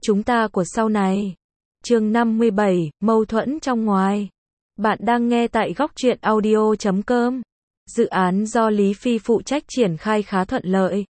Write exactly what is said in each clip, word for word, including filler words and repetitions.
Chúng ta của sau này. Chương năm mươi bảy, mâu thuẫn trong ngoài. Bạn đang nghe tại góc truyện audio chấm com. Dự án do Lý Phi phụ trách triển khai khá thuận lợi.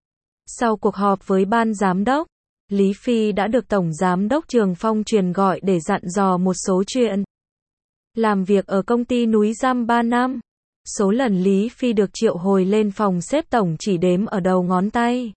Sau cuộc họp với ban giám đốc, Lý Phi đã được Tổng Giám đốc Trường Phong truyền gọi để dặn dò một số chuyện. Làm việc ở công ty núi Giam ba năm, số lần Lý Phi được triệu hồi lên phòng xếp tổng chỉ đếm ở đầu ngón tay.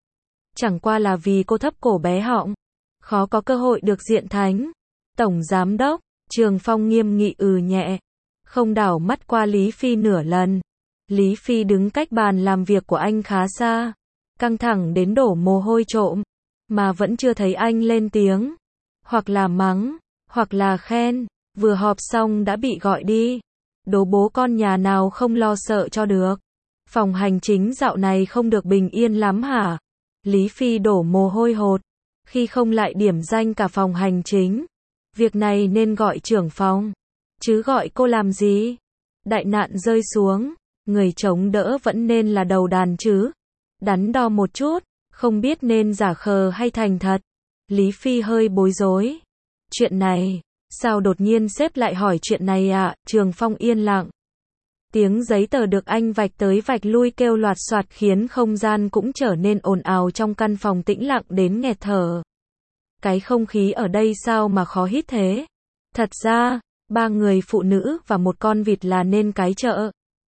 Chẳng qua là vì cô thấp cổ bé họng, khó có cơ hội được diện thánh. Tổng Giám đốc Trường Phong nghiêm nghị ừ nhẹ, không đảo mắt qua Lý Phi nửa lần. Lý Phi đứng cách bàn làm việc của anh khá xa, căng thẳng đến đổ mồ hôi trộm, mà vẫn chưa thấy anh lên tiếng. Hoặc là mắng, hoặc là khen, vừa họp xong đã bị gọi đi. Đố bố con nhà nào không lo sợ cho được. Phòng hành chính dạo này không được bình yên lắm hả? Lý Phi đổ mồ hôi hột, khi không lại điểm danh cả phòng hành chính. Việc này nên gọi trưởng phòng, chứ gọi cô làm gì? Đại nạn rơi xuống, người chống đỡ vẫn nên là đầu đàn chứ. Đắn đo một chút, không biết nên giả khờ hay thành thật. Lý Phi hơi bối rối. Chuyện này, sao đột nhiên sếp lại hỏi chuyện này ạ? À? Trường Phong yên lặng. Tiếng giấy tờ được anh vạch tới vạch lui kêu loạt soạt khiến không gian cũng trở nên ồn ào trong căn phòng tĩnh lặng đến nghẹt thở. Cái không khí ở đây sao mà khó hít thế? Thật ra, ba người phụ nữ và một con vịt là nên cái chợ.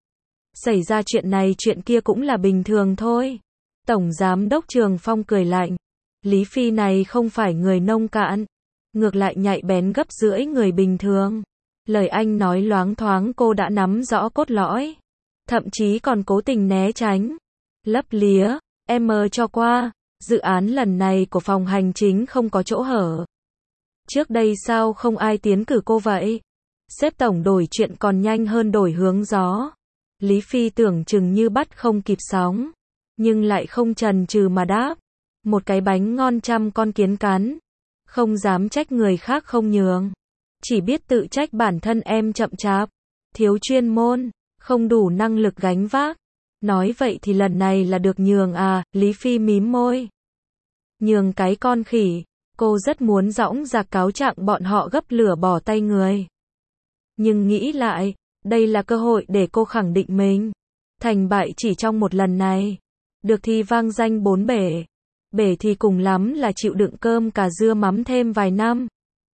Xảy ra chuyện này chuyện kia cũng là bình thường thôi. Tổng Giám đốc Trường Phong cười lạnh. Lý Phi này không phải người nông cạn, ngược lại nhạy bén gấp rưỡi người bình thường. Lời anh nói loáng thoáng cô đã nắm rõ cốt lõi, thậm chí còn cố tình né tránh, lấp lía. Em mơ cho qua, dự án lần này của phòng hành chính không có chỗ hở. Trước đây sao không ai tiến cử cô vậy? Sếp tổng đổi chuyện còn nhanh hơn đổi hướng gió. Lý Phi tưởng chừng như bắt không kịp sóng, nhưng lại không chần chừ mà đáp. Một cái bánh ngon trăm con kiến cắn. Không dám trách người khác không nhường, chỉ biết tự trách bản thân em chậm chạp, thiếu chuyên môn, không đủ năng lực gánh vác. Nói vậy thì lần này là được nhường à? Lý Phi mím môi. Nhường cái con khỉ, cô rất muốn dõng dạc cáo trạng bọn họ gấp lửa bỏ tay người. Nhưng nghĩ lại, đây là cơ hội để cô khẳng định mình. Thành bại chỉ trong một lần này. Được thì vang danh bốn bể. Bể thì cùng lắm là chịu đựng cơm cà dưa mắm thêm vài năm.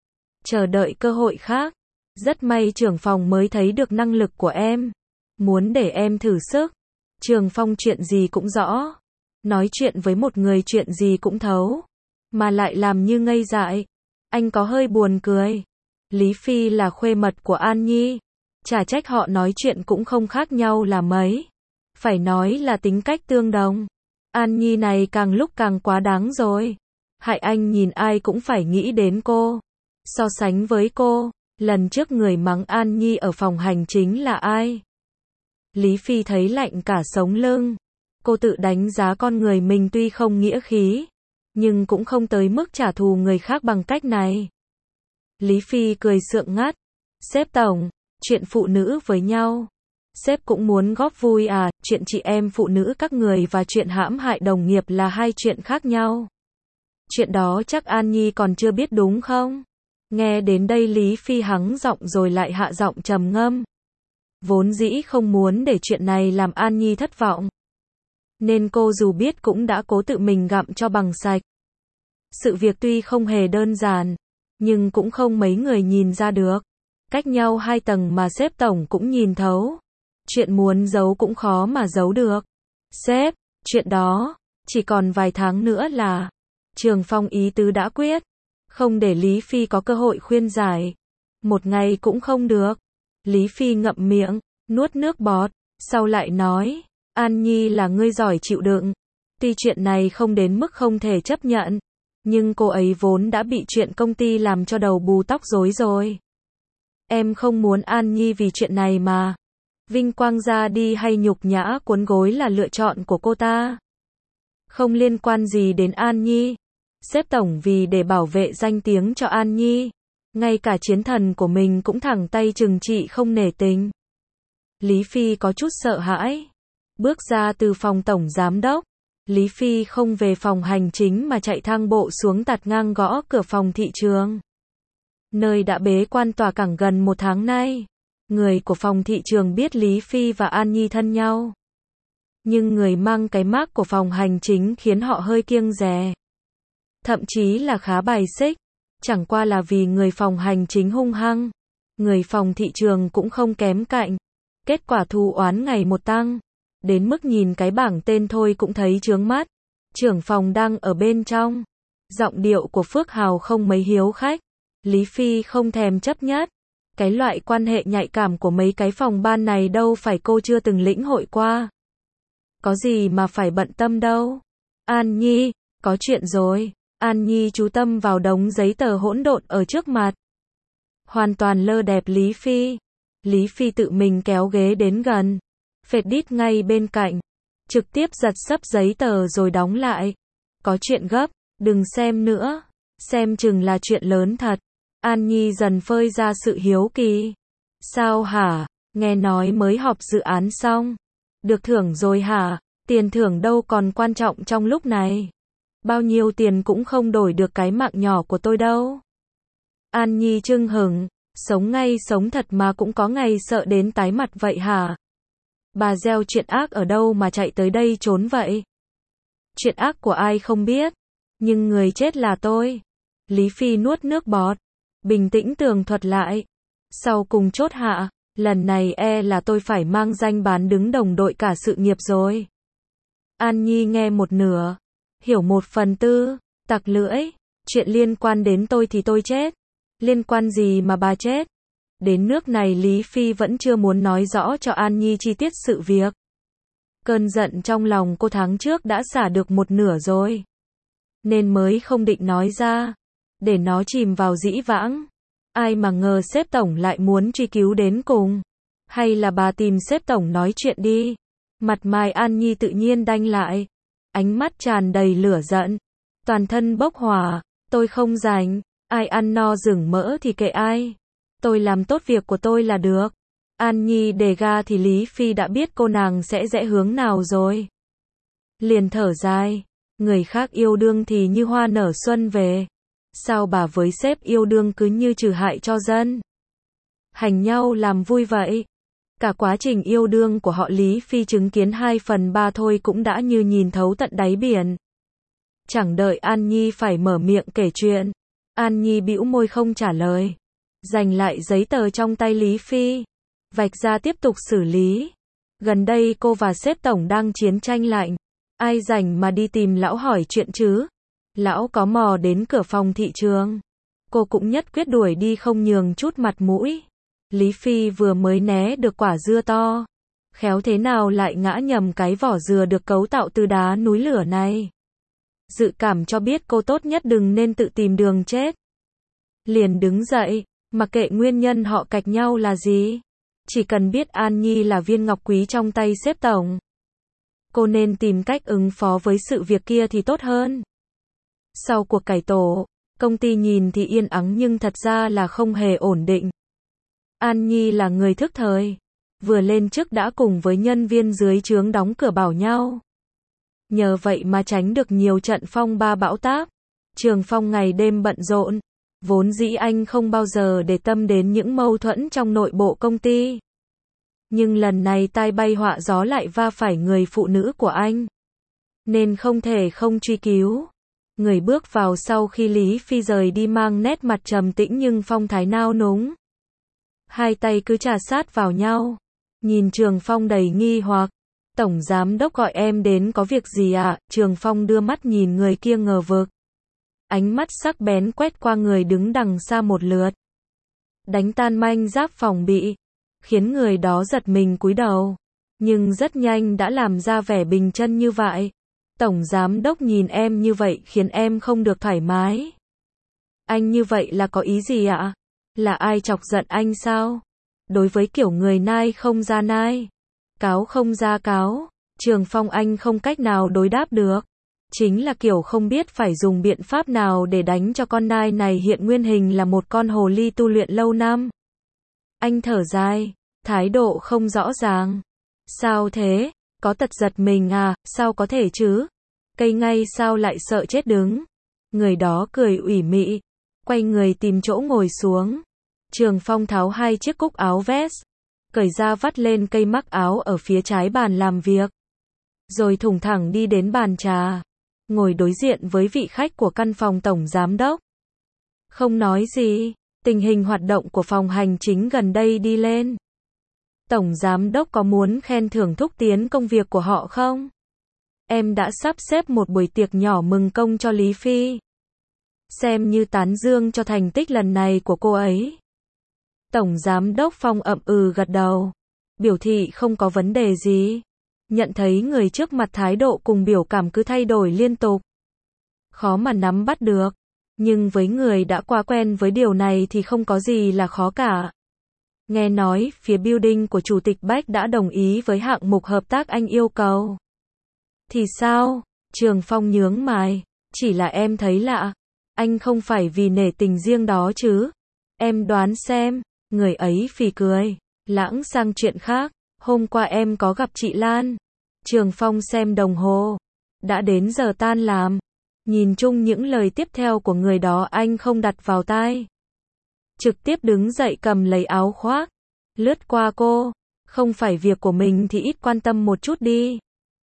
Chờ đợi cơ hội khác. Rất may trưởng phòng mới thấy được năng lực của em. Muốn để em thử sức. Trường Phong chuyện gì cũng rõ. Nói chuyện với một người chuyện gì cũng thấu. Mà lại làm như ngây dại. Anh có hơi buồn cười. Lý Phi là khuê mật của An Nhi. Chả trách họ nói chuyện cũng không khác nhau là mấy. Phải nói là tính cách tương đồng. An Nhi này càng lúc càng quá đáng rồi. Hại anh nhìn ai cũng phải nghĩ đến cô. So sánh với cô, lần trước người mắng An Nhi ở phòng hành chính là ai? Lý Phi thấy lạnh cả sống lưng. Cô tự đánh giá con người mình tuy không nghĩa khí, nhưng cũng không tới mức trả thù người khác bằng cách này. Lý Phi cười sượng ngắt. Sếp tổng, chuyện phụ nữ với nhau. Sếp cũng muốn góp vui à? Chuyện chị em phụ nữ các người và chuyện hãm hại đồng nghiệp là hai chuyện khác nhau. Chuyện đó chắc An Nhi còn chưa biết đúng không? Nghe đến đây Lý Phi hắng giọng rồi lại hạ giọng trầm ngâm. Vốn dĩ không muốn để chuyện này làm An Nhi thất vọng, nên cô dù biết cũng đã cố tự mình gặm cho bằng sạch. Sự việc tuy không hề đơn giản, nhưng cũng không mấy người nhìn ra được. Cách nhau hai tầng mà sếp tổng cũng nhìn thấu. Chuyện muốn giấu cũng khó mà giấu được. Sếp, chuyện đó, chỉ còn vài tháng nữa là. Trường Phong ý tứ đã quyết. Không để Lý Phi có cơ hội khuyên giải. Một ngày cũng không được. Lý Phi ngậm miệng, nuốt nước bọt, sau lại nói. An Nhi là ngươi giỏi chịu đựng. Tuy chuyện này không đến mức không thể chấp nhận, nhưng cô ấy vốn đã bị chuyện công ty làm cho đầu bù tóc rối rồi. Em không muốn An Nhi vì chuyện này mà. Vinh quang ra đi hay nhục nhã cuốn gối là lựa chọn của cô ta. Không liên quan gì đến An Nhi. Sếp tổng vì để bảo vệ danh tiếng cho An Nhi, ngay cả chiến thần của mình cũng thẳng tay trừng trị không nể tình. Lý Phi có chút sợ hãi. Bước ra từ phòng tổng giám đốc, Lý Phi không về phòng hành chính mà chạy thang bộ xuống tạt ngang gõ cửa phòng thị trường. Nơi đã bế quan tòa cảng gần một tháng nay. Người của phòng thị trường biết Lý Phi và An Nhi thân nhau. Nhưng người mang cái mác của phòng hành chính khiến họ hơi kiêng dè. Thậm chí là khá bài xích. Chẳng qua là vì người phòng hành chính hung hăng. Người phòng thị trường cũng không kém cạnh. Kết quả thù oán ngày một tăng. Đến mức nhìn cái bảng tên thôi cũng thấy chướng mắt. Trưởng phòng đang ở bên trong. Giọng điệu của Phước Hào không mấy hiếu khách. Lý Phi không thèm chấp nhất. Cái loại quan hệ nhạy cảm của mấy cái phòng ban này đâu phải cô chưa từng lĩnh hội qua. Có gì mà phải bận tâm đâu. An Nhi, có chuyện rồi. An Nhi chú tâm vào đống giấy tờ hỗn độn ở trước mặt. Hoàn toàn lơ đẹp Lý Phi. Lý Phi tự mình kéo ghế đến gần. Phệt đít ngay bên cạnh. Trực tiếp giật sấp giấy tờ rồi đóng lại. Có chuyện gấp, đừng xem nữa. Xem chừng là chuyện lớn thật. An Nhi dần phơi ra sự hiếu kỳ. Sao hả? Nghe nói mới họp dự án xong. Được thưởng rồi hả? Tiền thưởng đâu còn quan trọng trong lúc này. Bao nhiêu tiền cũng không đổi được cái mạng nhỏ của tôi đâu. An Nhi chưng hửng. Sống ngay sống thật mà cũng có ngày sợ đến tái mặt vậy hả? Bà gieo chuyện ác ở đâu mà chạy tới đây trốn vậy? Chuyện ác của ai không biết. Nhưng người chết là tôi. Lý Phi nuốt nước bọt. Bình tĩnh tường thuật lại. Sau cùng chốt hạ. Lần này e là tôi phải mang danh bán đứng đồng đội cả sự nghiệp rồi. An Nhi nghe một nửa. Hiểu một phần tư. Tặc lưỡi. Chuyện liên quan đến tôi thì tôi chết. Liên quan gì mà bà chết? Đến nước này Lý Phi vẫn chưa muốn nói rõ cho An Nhi chi tiết sự việc. Cơn giận trong lòng cô tháng trước đã xả được một nửa rồi. Nên mới không định nói ra. Để nó chìm vào dĩ vãng. Ai mà ngờ sếp tổng lại muốn truy cứu đến cùng. Hay là bà tìm sếp tổng nói chuyện đi. Mặt mày An Nhi tự nhiên đanh lại. Ánh mắt tràn đầy lửa giận. Toàn thân bốc hỏa. Tôi không rảnh. Ai ăn no rừng mỡ thì kệ ai. Tôi làm tốt việc của tôi là được. An Nhi đề ga thì Lý Phi đã biết cô nàng sẽ rẽ hướng nào rồi. Liền thở dài. Người khác yêu đương thì như hoa nở xuân về. Sao bà với sếp yêu đương cứ như trừ hại cho dân. Hành nhau làm vui vậy. Cả quá trình yêu đương của họ Lý Phi chứng kiến hai phần ba thôi cũng đã như nhìn thấu tận đáy biển. Chẳng đợi An Nhi phải mở miệng kể chuyện. An Nhi bĩu môi không trả lời. Giành lại giấy tờ trong tay Lý Phi. Vạch ra tiếp tục xử lý. Gần đây cô và sếp tổng đang chiến tranh lạnh. Ai rảnh mà đi tìm lão hỏi chuyện chứ? Lão có mò đến cửa phòng thị trường. Cô cũng nhất quyết đuổi đi không nhường chút mặt mũi. Lý Phi vừa mới né được quả dưa to. Khéo thế nào lại ngã nhầm cái vỏ dừa được cấu tạo từ đá núi lửa này. Dự cảm cho biết cô tốt nhất đừng nên tự tìm đường chết. Liền đứng dậy. Mặc kệ nguyên nhân họ cạch nhau là gì. Chỉ cần biết An Nhi là viên ngọc quý trong tay sếp tổng. Cô nên tìm cách ứng phó với sự việc kia thì tốt hơn. Sau cuộc cải tổ, công ty nhìn thì yên ắng nhưng thật ra là không hề ổn định. An Nhi là người thức thời. Vừa lên chức đã cùng với nhân viên dưới trướng đóng cửa bảo nhau. Nhờ vậy mà tránh được nhiều trận phong ba bão táp. Trường Phong ngày đêm bận rộn. Vốn dĩ anh không bao giờ để tâm đến những mâu thuẫn trong nội bộ công ty. Nhưng lần này tai bay họa gió lại va phải người phụ nữ của anh. Nên không thể không truy cứu. Người bước vào sau khi Lý Phi rời đi mang nét mặt trầm tĩnh nhưng phong thái nao núng. Hai tay cứ chà sát vào nhau. Nhìn Trường Phong đầy nghi hoặc. Tổng giám đốc gọi em đến có việc gì ạ? À? Trường Phong đưa mắt nhìn người kia ngờ vực. Ánh mắt sắc bén quét qua người đứng đằng xa một lượt. Đánh tan manh giáp phòng bị. Khiến người đó giật mình cúi đầu. Nhưng rất nhanh đã làm ra vẻ bình chân như vậy. Tổng giám đốc nhìn em như vậy khiến em không được thoải mái. Anh như vậy là có ý gì ạ? À? Là ai chọc giận anh sao? Đối với kiểu người nai không ra nai. Cáo không ra cáo. Trường Phong anh không cách nào đối đáp được. Chính là kiểu không biết phải dùng biện pháp nào để đánh cho con nai này hiện nguyên hình là một con hồ ly tu luyện lâu năm. Anh thở dài, thái độ không rõ ràng. Sao thế? Có tật giật mình à? Sao có thể chứ? cây ngay sao lại sợ chết đứng. Người đó cười ủy mị, quay người tìm chỗ ngồi xuống. Trường Phong tháo hai chiếc cúc áo vest, cởi ra vắt lên cây mắc áo ở phía trái bàn làm việc. Rồi thủng thẳng đi đến bàn trà, ngồi đối diện với vị khách của căn phòng tổng giám đốc. Không nói gì, tình hình hoạt động của phòng hành chính gần đây đi lên. Tổng giám đốc có muốn khen thưởng thúc tiến công việc của họ không? Em đã sắp xếp một buổi tiệc nhỏ mừng công cho Lý Phi. Xem như tán dương cho thành tích lần này của cô ấy. Tổng giám đốc Phong ậm ừ gật đầu, biểu thị không có vấn đề gì. Nhận thấy người trước mặt thái độ cùng biểu cảm cứ thay đổi liên tục. Khó mà nắm bắt được. Nhưng với người đã qua quen với điều này thì không có gì là khó cả. Nghe nói, phía building của Chủ tịch Bách đã đồng ý với hạng mục hợp tác anh yêu cầu. Thì sao? Trường Phong nhướng mày. Chỉ là em thấy lạ. Anh không phải vì nể tình riêng đó chứ. Em đoán xem. Người ấy phì cười. Lãng sang chuyện khác. Hôm qua em có gặp chị Lan. Trường Phong xem đồng hồ. Đã đến giờ tan làm. Nhìn chung những lời tiếp theo của người đó anh không đặt vào tai. Trực tiếp đứng dậy cầm lấy áo khoác. Lướt qua cô. Không phải việc của mình thì ít quan tâm một chút đi.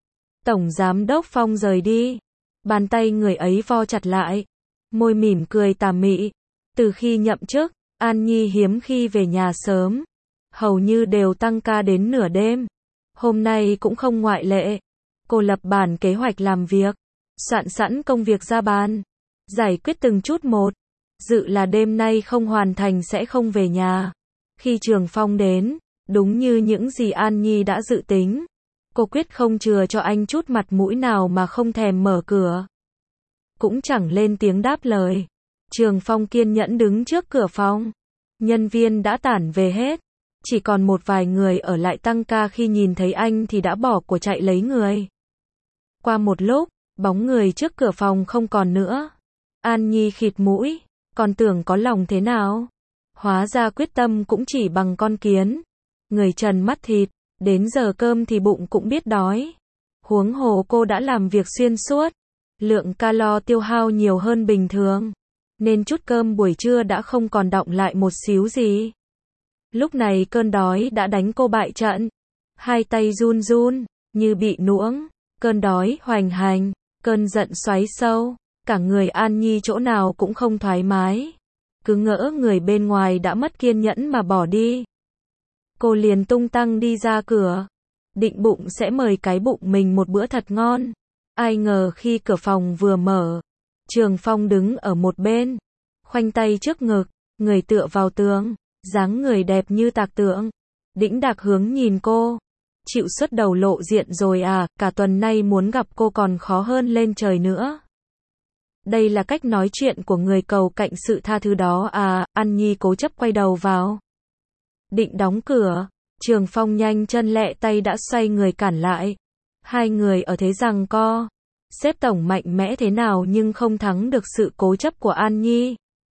Tổng giám đốc Phong rời đi. Bàn tay người ấy vo chặt lại. Môi mỉm cười tà mị. Từ khi nhậm chức, An Nhi hiếm khi về nhà sớm. Hầu như đều tăng ca đến nửa đêm. Hôm nay cũng không ngoại lệ. Cô lập bản kế hoạch làm việc. Soạn sẵn công việc ra bàn. Giải quyết từng chút một. Dự là đêm nay không hoàn thành sẽ không về nhà. Khi Trường Phong đến, đúng như những gì An Nhi đã dự tính. Cô quyết không chừa cho anh chút mặt mũi nào mà không thèm mở cửa. Cũng chẳng lên tiếng đáp lời. Trường Phong kiên nhẫn đứng trước cửa phòng. Nhân viên đã tản về hết. Chỉ còn một vài người ở lại tăng ca khi nhìn thấy anh thì đã bỏ của chạy lấy người. Qua một lúc, bóng người trước cửa phòng không còn nữa. An Nhi khịt mũi, còn tưởng có lòng thế nào. Hóa ra quyết tâm cũng chỉ bằng con kiến. Người trần mắt thịt, đến giờ cơm thì bụng cũng biết đói. Huống hồ cô đã làm việc xuyên suốt. Lượng calo tiêu hao nhiều hơn bình thường. Nên chút cơm buổi trưa đã không còn đọng lại một xíu gì. Lúc này cơn đói đã đánh cô bại trận. Hai tay run run, như bị nuỗng. Cơn đói hoành hành, cơn giận xoáy sâu. Cả người An Nhi chỗ nào cũng không thoải mái. Cứ ngỡ người bên ngoài đã mất kiên nhẫn mà bỏ đi. Cô liền tung tăng đi ra cửa. Định bụng sẽ mời cái bụng mình một bữa thật ngon. Ai ngờ khi cửa phòng vừa mở. Trường Phong đứng ở một bên. Khoanh tay trước ngực, người tựa vào tường. Dáng người đẹp như tạc tượng. Đĩnh đạc hướng nhìn cô. Chịu xuất đầu lộ diện rồi à, cả tuần nay muốn gặp cô còn khó hơn lên trời nữa. Đây là cách nói chuyện của người cầu cạnh sự tha thứ đó à, An Nhi cố chấp quay đầu vào. Định đóng cửa, Trường Phong nhanh chân lẹ tay đã xoay người cản lại. Hai người ở thế giằng co. Sếp tổng mạnh mẽ thế nào nhưng không thắng được sự cố chấp của An Nhi.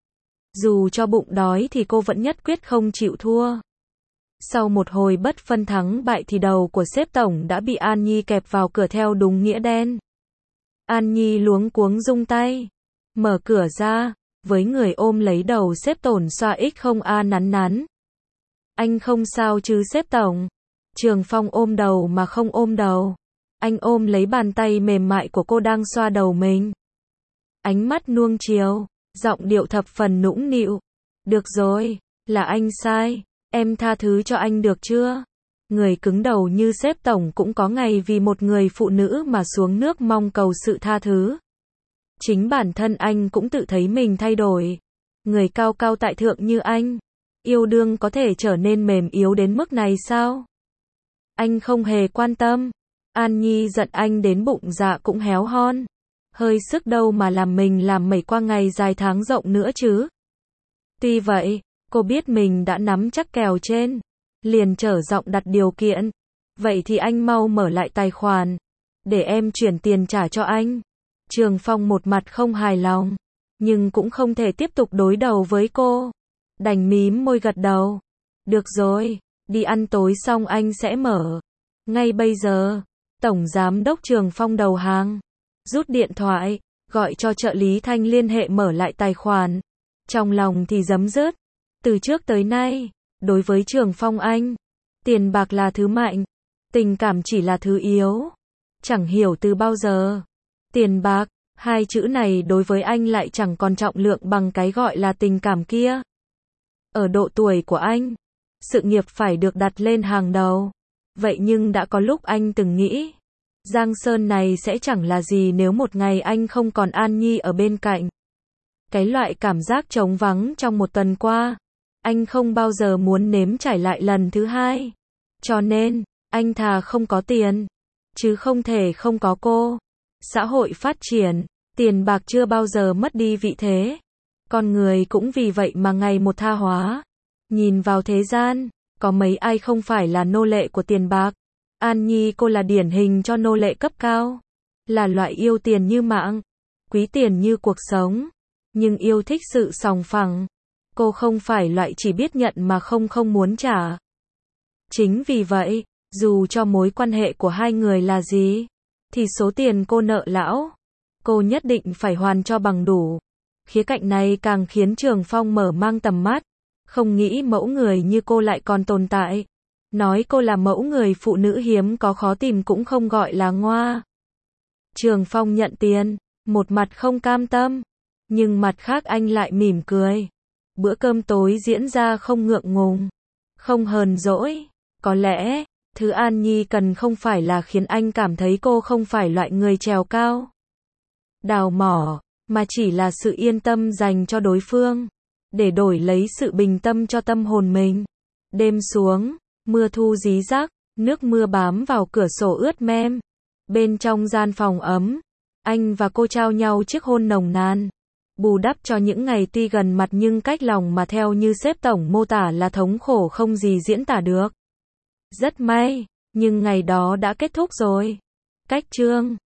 Dù cho bụng đói thì cô vẫn nhất quyết không chịu thua. Sau một hồi bất phân thắng bại thì đầu của sếp tổng đã bị An Nhi kẹp vào cửa theo đúng nghĩa đen. An Nhi luống cuống rung tay. Mở cửa ra, với người ôm lấy đầu sếp tổn xoa x không a nắn nắn. Anh không sao chứ sếp tổng. Trường Phong ôm đầu mà không ôm đầu. Anh ôm lấy bàn tay mềm mại của cô đang xoa đầu mình. Ánh mắt nuông chiều, giọng điệu thập phần nũng nịu. Được rồi, là anh sai. Em tha thứ cho anh được chưa? Người cứng đầu như sếp tổng cũng có ngày vì một người phụ nữ mà xuống nước mong cầu sự tha thứ. Chính bản thân anh cũng tự thấy mình thay đổi. Người cao cao tại thượng như anh, yêu đương có thể trở nên mềm yếu đến mức này sao? Anh không hề quan tâm. An Nhi giận anh đến bụng dạ cũng héo hon. Hơi sức đâu mà làm mình làm mẩy qua ngày dài tháng rộng nữa chứ. Tuy vậy, cô biết mình đã nắm chắc kèo trên. Liền trở giọng đặt điều kiện. Vậy thì anh mau mở lại tài khoản. Để em chuyển tiền trả cho anh. Trường Phong một mặt không hài lòng. Nhưng cũng không thể tiếp tục đối đầu với cô. Đành mím môi gật đầu. Được rồi, đi ăn tối xong anh sẽ mở. Ngay bây giờ, Tổng Giám đốc Trường Phong đầu hàng. rút điện thoại, gọi cho trợ lý Thanh liên hệ mở lại tài khoản. Trong lòng thì giấm dứt. Từ trước tới nay, đối với Trường Phong anh, tiền bạc là thứ mạnh, tình cảm chỉ là thứ yếu. Chẳng hiểu từ bao giờ, tiền bạc, hai chữ này đối với anh lại chẳng còn trọng lượng bằng cái gọi là tình cảm kia. Ở độ tuổi của anh, sự nghiệp phải được đặt lên hàng đầu. Vậy nhưng đã có lúc anh từng nghĩ, Giang Sơn này sẽ chẳng là gì nếu một ngày anh không còn An Nhi ở bên cạnh. Cái loại cảm giác trống vắng trong một tuần qua, anh không bao giờ muốn nếm trải lại lần thứ hai. Cho nên, anh thà không có tiền, chứ không thể không có cô. Xã hội phát triển, tiền bạc chưa bao giờ mất đi vị thế. Con người cũng vì vậy mà ngày một tha hóa. Nhìn vào thế gian, có mấy ai không phải là nô lệ của tiền bạc. An Nhi cô là điển hình cho nô lệ cấp cao. Là loại yêu tiền như mạng, quý tiền như cuộc sống, nhưng yêu thích sự sòng phẳng. Cô không phải loại chỉ biết nhận mà không không muốn trả. Chính vì vậy, dù cho mối quan hệ của hai người là gì, thì số tiền cô nợ lão, cô nhất định phải hoàn cho bằng đủ. Khía cạnh này càng khiến Trường Phong mở mang tầm mắt. Không nghĩ mẫu người như cô lại còn tồn tại. Nói cô là mẫu người phụ nữ hiếm có khó tìm cũng không gọi là ngoa. Trường Phong nhận tiền, một mặt không cam tâm, nhưng mặt khác anh lại mỉm cười. Bữa cơm tối diễn ra không ngượng ngùng, không hờn dỗi. Có lẽ, thứ An Nhi cần không phải là khiến anh cảm thấy cô không phải loại người trèo cao, đào mỏ, mà chỉ là sự yên tâm dành cho đối phương, để đổi lấy sự bình tâm cho tâm hồn mình. Đêm xuống, mưa thu rí rác, nước mưa bám vào cửa sổ ướt mem. Bên trong gian phòng ấm, anh và cô trao nhau chiếc hôn nồng nàn, bù đắp cho những ngày tuy gần mặt nhưng cách lòng mà theo như sếp tổng mô tả là thống khổ không gì diễn tả được. Rất may, nhưng ngày đó đã kết thúc rồi. Cách chương